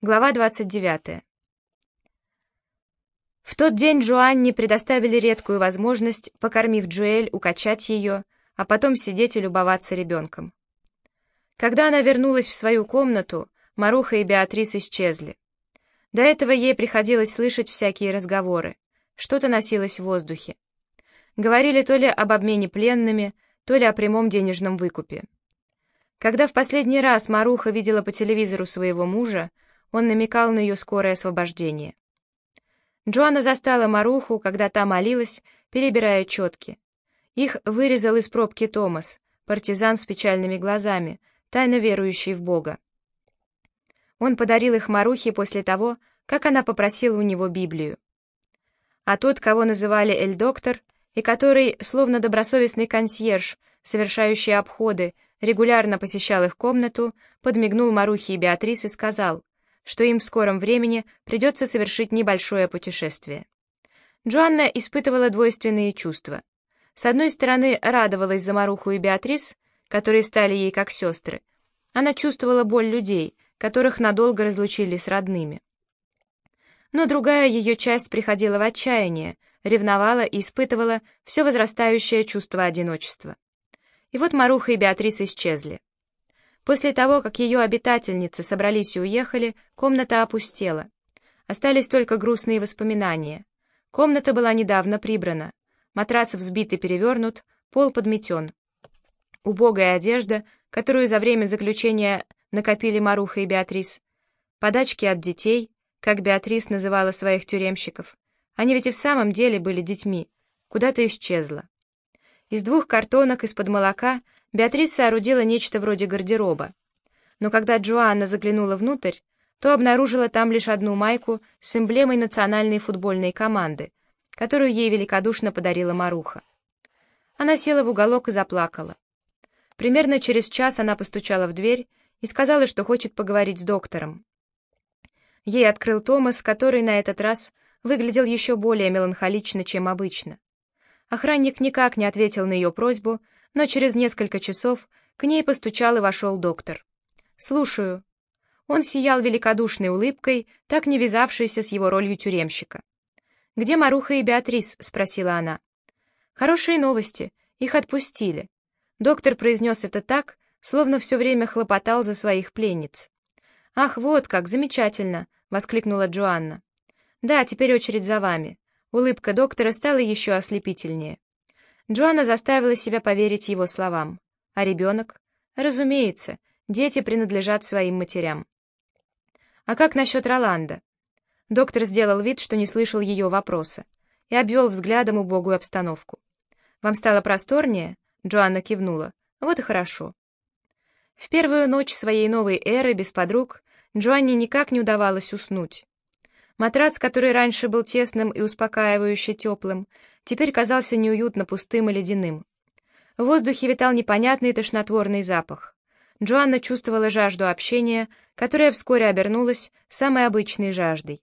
Глава 29. В тот день Джоанне предоставили редкую возможность, покормив Джоэль, укачать ее, а потом сидеть и любоваться ребенком. Когда она вернулась в свою комнату, Маруха и Беатрис исчезли. До этого ей приходилось слышать всякие разговоры, что-то носилось в воздухе. Говорили то ли об обмене пленными, то ли о прямом денежном выкупе. Когда в последний раз Маруха видела по телевизору своего мужа, он намекал на ее скорое освобождение. Джоанна застала Маруху, когда та молилась, перебирая четки. Их вырезал из пробки Томас, партизан с печальными глазами, тайно верующий в Бога. Он подарил их Марухе после того, как она попросила у него Библию. А тот, кого называли Эль-доктор, и который, словно добросовестный консьерж, совершающий обходы, регулярно посещал их комнату, подмигнул Марухе и Беатрис и сказал, что им в скором времени придется совершить небольшое путешествие. Джоанна испытывала двойственные чувства. С одной стороны, радовалась за Маруху и Беатрис, которые стали ей как сестры. Она чувствовала боль людей, которых надолго разлучили с родными. Но другая ее часть приходила в отчаяние, ревновала и испытывала все возрастающее чувство одиночества. И вот Маруха и Беатрис исчезли. После того, как ее обитательницы собрались и уехали, комната опустела. Остались только грустные воспоминания. Комната была недавно прибрана. Матрац взбит и перевернут, пол подметен. Убогая одежда, которую за время заключения накопили Маруха и Беатрис. Подачки от детей, как Беатрис называла своих тюремщиков. Они ведь и в самом деле были детьми. Куда-то исчезла. Из 2 картонок из-под молока Беатрис соорудила нечто вроде гардероба. Но когда Джоанна заглянула внутрь, то обнаружила там лишь одну майку с эмблемой национальной футбольной команды, которую ей великодушно подарила Маруха. Она села в уголок и заплакала. Примерно через час она постучала в дверь и сказала, что хочет поговорить с доктором. Ей открыл Томас, который на этот раз выглядел еще более меланхолично, чем обычно. Охранник никак не ответил на ее просьбу, но через несколько часов к ней постучал и вошел доктор. «Слушаю». Он сиял великодушной улыбкой, так не вязавшейся с его ролью тюремщика. «Где Маруха и Беатрис?» — спросила она. «Хорошие новости. Их отпустили». Доктор произнес это так, словно все время хлопотал за своих пленниц. «Ах, вот как, замечательно!» — воскликнула Джоанна. «Да, теперь очередь за вами». Улыбка доктора стала еще ослепительнее. Джоанна заставила себя поверить его словам. А ребенок? Разумеется, дети принадлежат своим матерям. А как насчет Роланда? Доктор сделал вид, что не слышал ее вопроса, и обвел взглядом убогую обстановку. «Вам стало просторнее?» Джоанна кивнула. «Вот и хорошо». В первую ночь своей новой эры без подруг Джоанне никак не удавалось уснуть. Матрац, который раньше был тесным и успокаивающе теплым, теперь казался неуютно пустым и ледяным. В воздухе витал непонятный тошнотворный запах. Джоанна чувствовала жажду общения, которая вскоре обернулась самой обычной жаждой.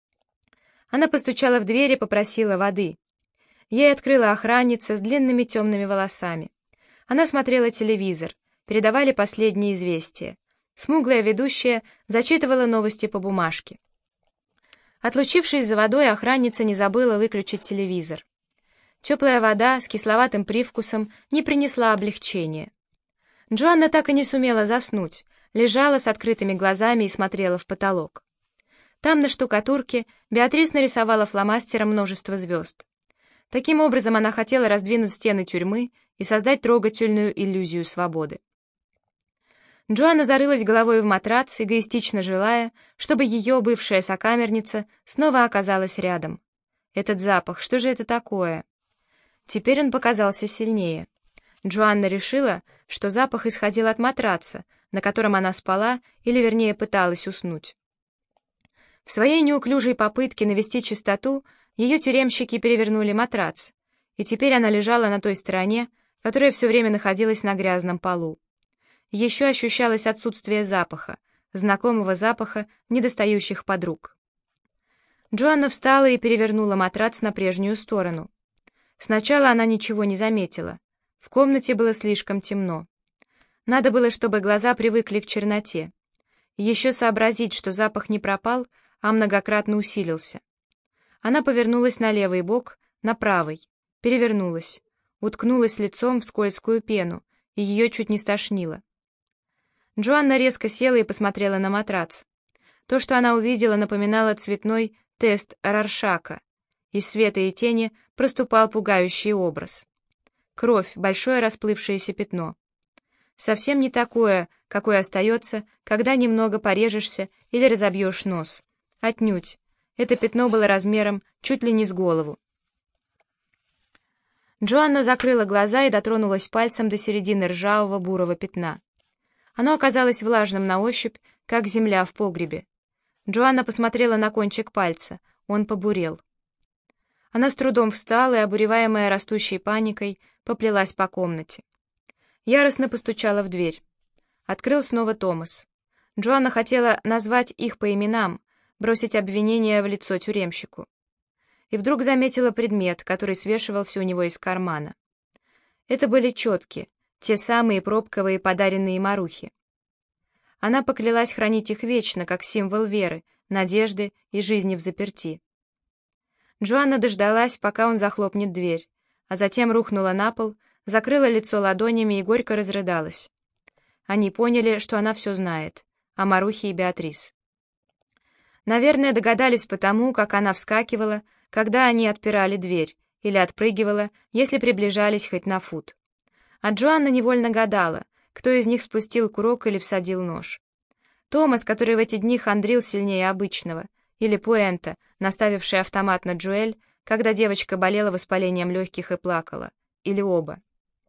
Она постучала в дверь и попросила воды. Ей открыла охранница с длинными темными волосами. Она смотрела телевизор, передавали последние известия. Смуглая ведущая зачитывала новости по бумажке. Отлучившись за водой, охранница не забыла выключить телевизор. Теплая вода с кисловатым привкусом не принесла облегчения. Джоанна так и не сумела заснуть, лежала с открытыми глазами и смотрела в потолок. Там на штукатурке Беатрис нарисовала фломастером множество звезд. Таким образом она хотела раздвинуть стены тюрьмы и создать трогательную иллюзию свободы. Джоанна зарылась головой в матрац, эгоистично желая, чтобы ее бывшая сокамерница снова оказалась рядом. Этот запах, что же это такое? Теперь он показался сильнее. Джоанна решила, что запах исходил от матраца, на котором она спала, или вернее пыталась уснуть. В своей неуклюжей попытке навести чистоту ее тюремщики перевернули матрац, и теперь она лежала на той стороне, которая все время находилась на грязном полу. Еще ощущалось отсутствие запаха, знакомого запаха недостающих подруг. Джоанна встала и перевернула матрац на прежнюю сторону. Сначала она ничего не заметила. В комнате было слишком темно. Надо было, чтобы глаза привыкли к черноте. Еще сообразить, что запах не пропал, а многократно усилился. Она повернулась на левый бок, на правый, перевернулась, уткнулась лицом в скользкую пену, и ее чуть не стошнило. Джоанна резко села и посмотрела на матрац. То, что она увидела, напоминало цветной тест Роршаха. Из света и тени проступал пугающий образ. Кровь, большое расплывшееся пятно. Совсем не такое, какое остается, когда немного порежешься или разобьешь нос. Отнюдь. Это пятно было размером чуть ли не с голову. Джоанна закрыла глаза и дотронулась пальцем до середины ржавого бурого пятна. Оно оказалось влажным на ощупь, как земля в погребе. Джоанна посмотрела на кончик пальца. Он побурел. Она с трудом встала и, обуреваемая растущей паникой, поплелась по комнате. Яростно постучала в дверь. Открыл снова Томас. Джоанна хотела назвать их по именам, бросить обвинение в лицо тюремщику. И вдруг заметила предмет, который свешивался у него из кармана. Это были четки, те самые пробковые, подаренные Марухе. Она поклялась хранить их вечно, как символ веры, надежды и жизни взаперти. Джоанна дождалась, пока он захлопнет дверь, а затем рухнула на пол, закрыла лицо ладонями и горько разрыдалась. Они поняли, что она все знает, о Марухе и Беатрис. Наверное, догадались потому, как она вскакивала, когда они отпирали дверь, или отпрыгивала, если приближались хоть на фут. А Джоанна невольно гадала, кто из них спустил курок или всадил нож. Томас, который в эти дни хандрил сильнее обычного, или Пуэнто, наставивший автомат на Джоэль, когда девочка болела воспалением легких и плакала, или оба.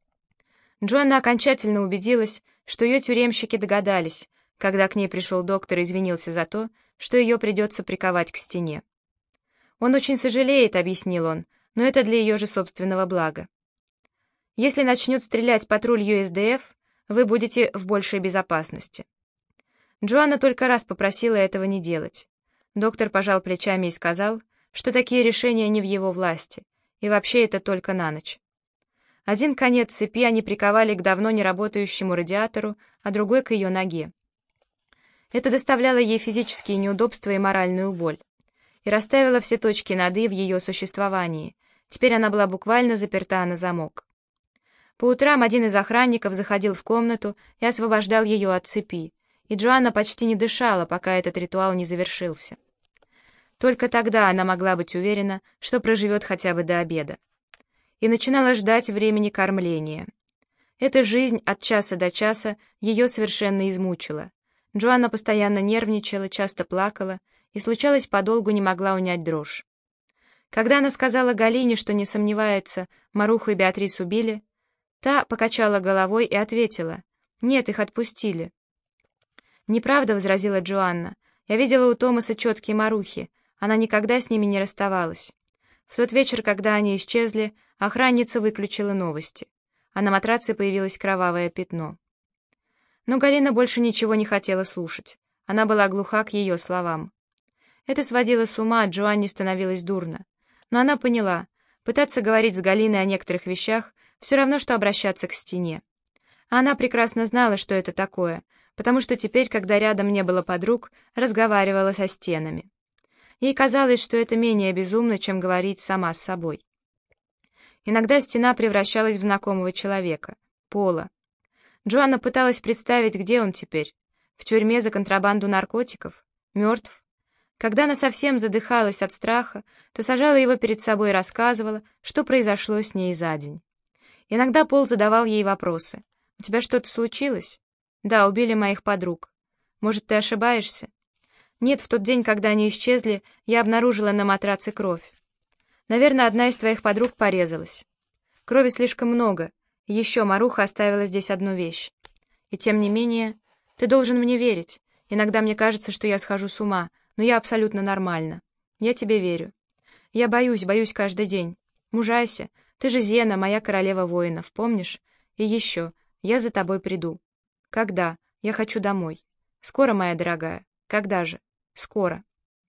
Джоанна окончательно убедилась, что ее тюремщики догадались, когда к ней пришел доктор и извинился за то, что ее придется приковать к стене. «Он очень сожалеет», — объяснил он, — «но это для ее же собственного блага. Если начнет стрелять патруль ЮСДФ, вы будете в большей безопасности». Джоанна только раз попросила этого не делать. Доктор пожал плечами и сказал, что такие решения не в его власти, и вообще это только на ночь. Один конец цепи они приковали к давно не работающему радиатору, а другой к ее ноге. Это доставляло ей физические неудобства и моральную боль, и расставило все точки над «и» в ее существовании. Теперь она была буквально заперта на замок. По утрам один из охранников заходил в комнату и освобождал ее от цепи, и Джоанна почти не дышала, пока этот ритуал не завершился. Только тогда она могла быть уверена, что проживет хотя бы до обеда. И начинала ждать времени кормления. Эта жизнь от часа до часа ее совершенно измучила. Джоанна постоянно нервничала, часто плакала и, случалось, подолгу не могла унять дрожь. Когда она сказала Галине, что не сомневается, Маруху и Беатрис убили, та покачала головой и ответила: «Нет, их отпустили». «Неправда», — возразила Джоанна. «Я видела у Томаса четкие Марухи, она никогда с ними не расставалась. В тот вечер, когда они исчезли, охранница выключила новости, а на матраце появилось кровавое пятно». Но Галина больше ничего не хотела слушать. Она была глуха к ее словам. Это сводило с ума, а Джоанне становилось дурно. Но она поняла, пытаться говорить с Галиной о некоторых вещах все равно, что обращаться к стене. А она прекрасно знала, что это такое, потому что теперь, когда рядом не было подруг, разговаривала со стенами. Ей казалось, что это менее безумно, чем говорить сама с собой. Иногда стена превращалась в знакомого человека, Пола. Джоанна пыталась представить, где он теперь. В тюрьме за контрабанду наркотиков? Мертв? Когда она совсем задыхалась от страха, то сажала его перед собой и рассказывала, что произошло с ней за день. Иногда Пол задавал ей вопросы. «У тебя что-то случилось?» «Да, убили моих подруг». «Может, ты ошибаешься?» «Нет, в тот день, когда они исчезли, я обнаружила на матраце кровь. Наверное, одна из твоих подруг порезалась. Крови слишком много, и еще Маруха оставила здесь одну вещь. И тем не менее, ты должен мне верить. Иногда мне кажется, что я схожу с ума, но я абсолютно нормальна. Я тебе верю. Я боюсь каждый день. Мужайся, ты же Зена, моя королева воинов, помнишь? И еще, я за тобой приду. Когда? Я хочу домой. Скоро, моя дорогая. Когда же? Скоро».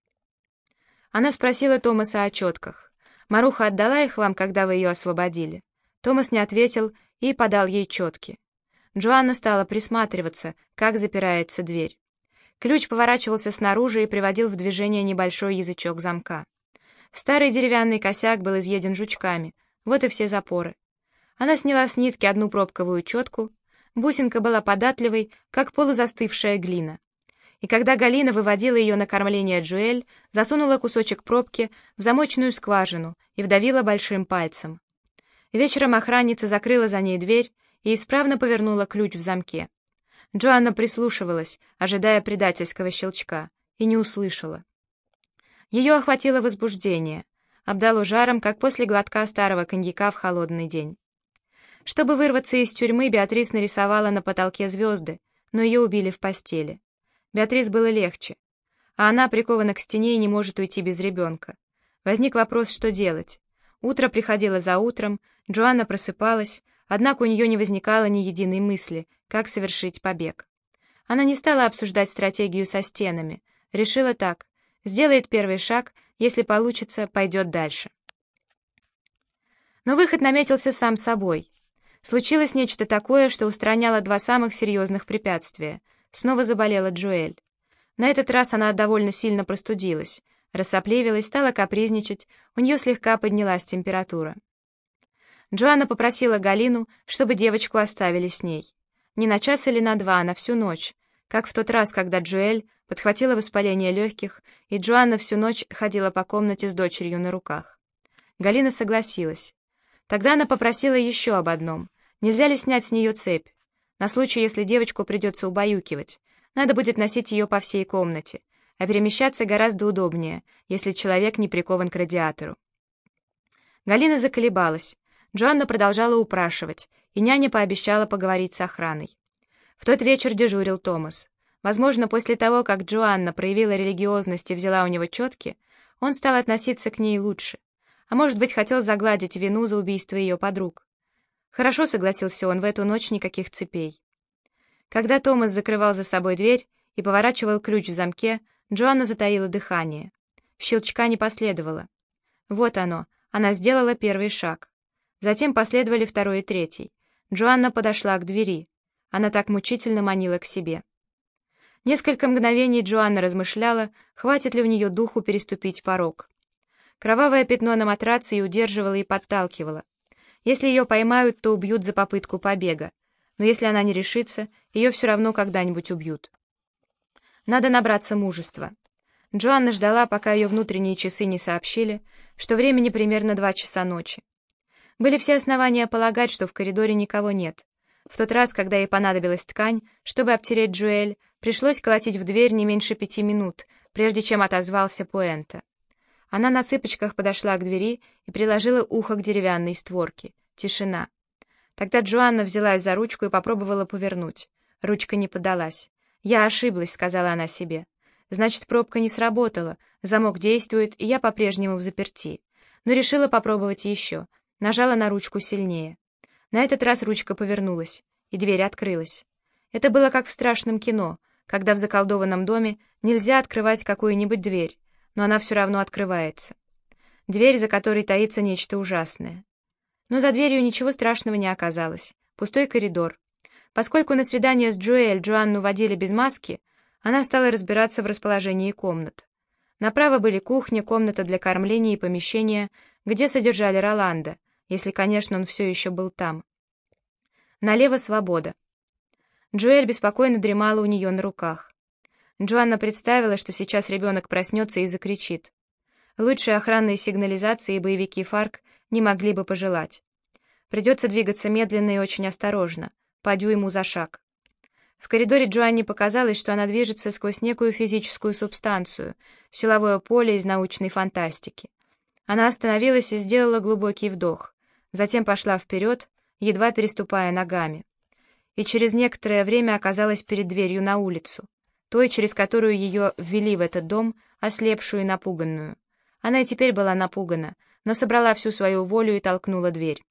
Она спросила Томаса о четках. «Маруха отдала их вам, когда вы ее освободили?» Томас не ответил и подал ей четки. Джоанна стала присматриваться, как запирается дверь. Ключ поворачивался снаружи и приводил в движение небольшой язычок замка. Старый деревянный косяк был изъеден жучками, вот и все запоры. Она сняла с нитки одну пробковую четку, бусинка была податливой, как полузастывшая глина. И когда Галина выводила ее на кормление Джоэль, засунула кусочек пробки в замочную скважину и вдавила большим пальцем. Вечером охранница закрыла за ней дверь и исправно повернула ключ в замке. Джоанна прислушивалась, ожидая предательского щелчка, и не услышала. Ее охватило возбуждение, обдало жаром, как после глотка старого коньяка в холодный день. Чтобы вырваться из тюрьмы, Беатрис нарисовала на потолке звезды, но ее убили в постели. Беатрис было легче, а она прикована к стене и не может уйти без ребенка. Возник вопрос, что делать. Утро приходило за утром, Джоанна просыпалась, однако у нее не возникало ни единой мысли, как совершить побег. Она не стала обсуждать стратегию со стенами, решила так: сделает первый шаг, если получится, пойдет дальше. Но выход наметился сам собой. Случилось нечто такое, что устраняло два самых серьезных препятствия. Снова заболела Джоэль. На этот раз она довольно сильно простудилась, рассопливилась, стала капризничать, у нее слегка поднялась температура. Джоанна попросила Галину, чтобы девочку оставили с ней. Не на час или на два, а на всю ночь, как в тот раз, когда Джоэль подхватила воспаление легких, и Джоанна всю ночь ходила по комнате с дочерью на руках. Галина согласилась. Тогда она попросила еще об одном: нельзя ли снять с нее цепь, на случай, если девочку придется убаюкивать. Надо будет носить ее по всей комнате, а перемещаться гораздо удобнее, если человек не прикован к радиатору. Галина заколебалась. Джоанна продолжала упрашивать, и няня пообещала поговорить с охраной. В тот вечер дежурил Томас. Возможно, после того, как Джоанна проявила религиозность и взяла у него четки, он стал относиться к ней лучше, а может быть, хотел загладить вину за убийство ее подруг. Хорошо, согласился он, в эту ночь никаких цепей. Когда Томас закрывал за собой дверь и поворачивал ключ в замке, Джоанна затаила дыхание. Щелчка не последовало. Вот оно, она сделала первый шаг. Затем последовали второй и третий. Джоанна подошла к двери. Она так мучительно манила к себе. Несколько мгновений Джоанна размышляла, хватит ли у нее духу переступить порог. Кровавое пятно на матраце и удерживало, и подталкивало. Если ее поймают, то убьют за попытку побега. Но если она не решится, ее все равно когда-нибудь убьют. Надо набраться мужества. Джоанна ждала, пока ее внутренние часы не сообщили, что времени примерно 2 часа ночи. Были все основания полагать, что в коридоре никого нет. В тот раз, когда ей понадобилась ткань, чтобы обтереть Джоэль, пришлось колотить в дверь не меньше 5 минут, прежде чем отозвался Пуэнто. Она на цыпочках подошла к двери и приложила ухо к деревянной створке. Тишина. Тогда Джоанна взялась за ручку и попробовала повернуть. Ручка не поддалась. «Я ошиблась», — сказала она себе. «Значит, пробка не сработала, замок действует, и я по-прежнему взаперти». Но решила попробовать еще. Нажала на ручку сильнее. На этот раз ручка повернулась, и дверь открылась. Это было как в страшном кино, когда в заколдованном доме нельзя открывать какую-нибудь дверь, но она все равно открывается. Дверь, за которой таится нечто ужасное. Но за дверью ничего страшного не оказалось. Пустой коридор. Поскольку на свидание с Джоэль Джоанну водили без маски, она стала разбираться в расположении комнат. Направо были кухня, комната для кормления и помещение, где содержали Роланда, если, конечно, он все еще был там. Налево свобода. Джоэль беспокойно дремала у нее на руках. Джоанна представила, что сейчас ребенок проснется и закричит. Лучшие охранные сигнализации и боевики ФАРК не могли бы пожелать. Придется двигаться медленно и очень осторожно, по дюйму за шаг. В коридоре Джоанне показалось, что она движется сквозь некую физическую субстанцию, силовое поле из научной фантастики. Она остановилась и сделала глубокий вдох, затем пошла вперед, едва переступая ногами. И через некоторое время оказалась перед дверью на улицу, той, через которую ее ввели в этот дом, ослепшую и напуганную. Она и теперь была напугана, но собрала всю свою волю и толкнула дверь.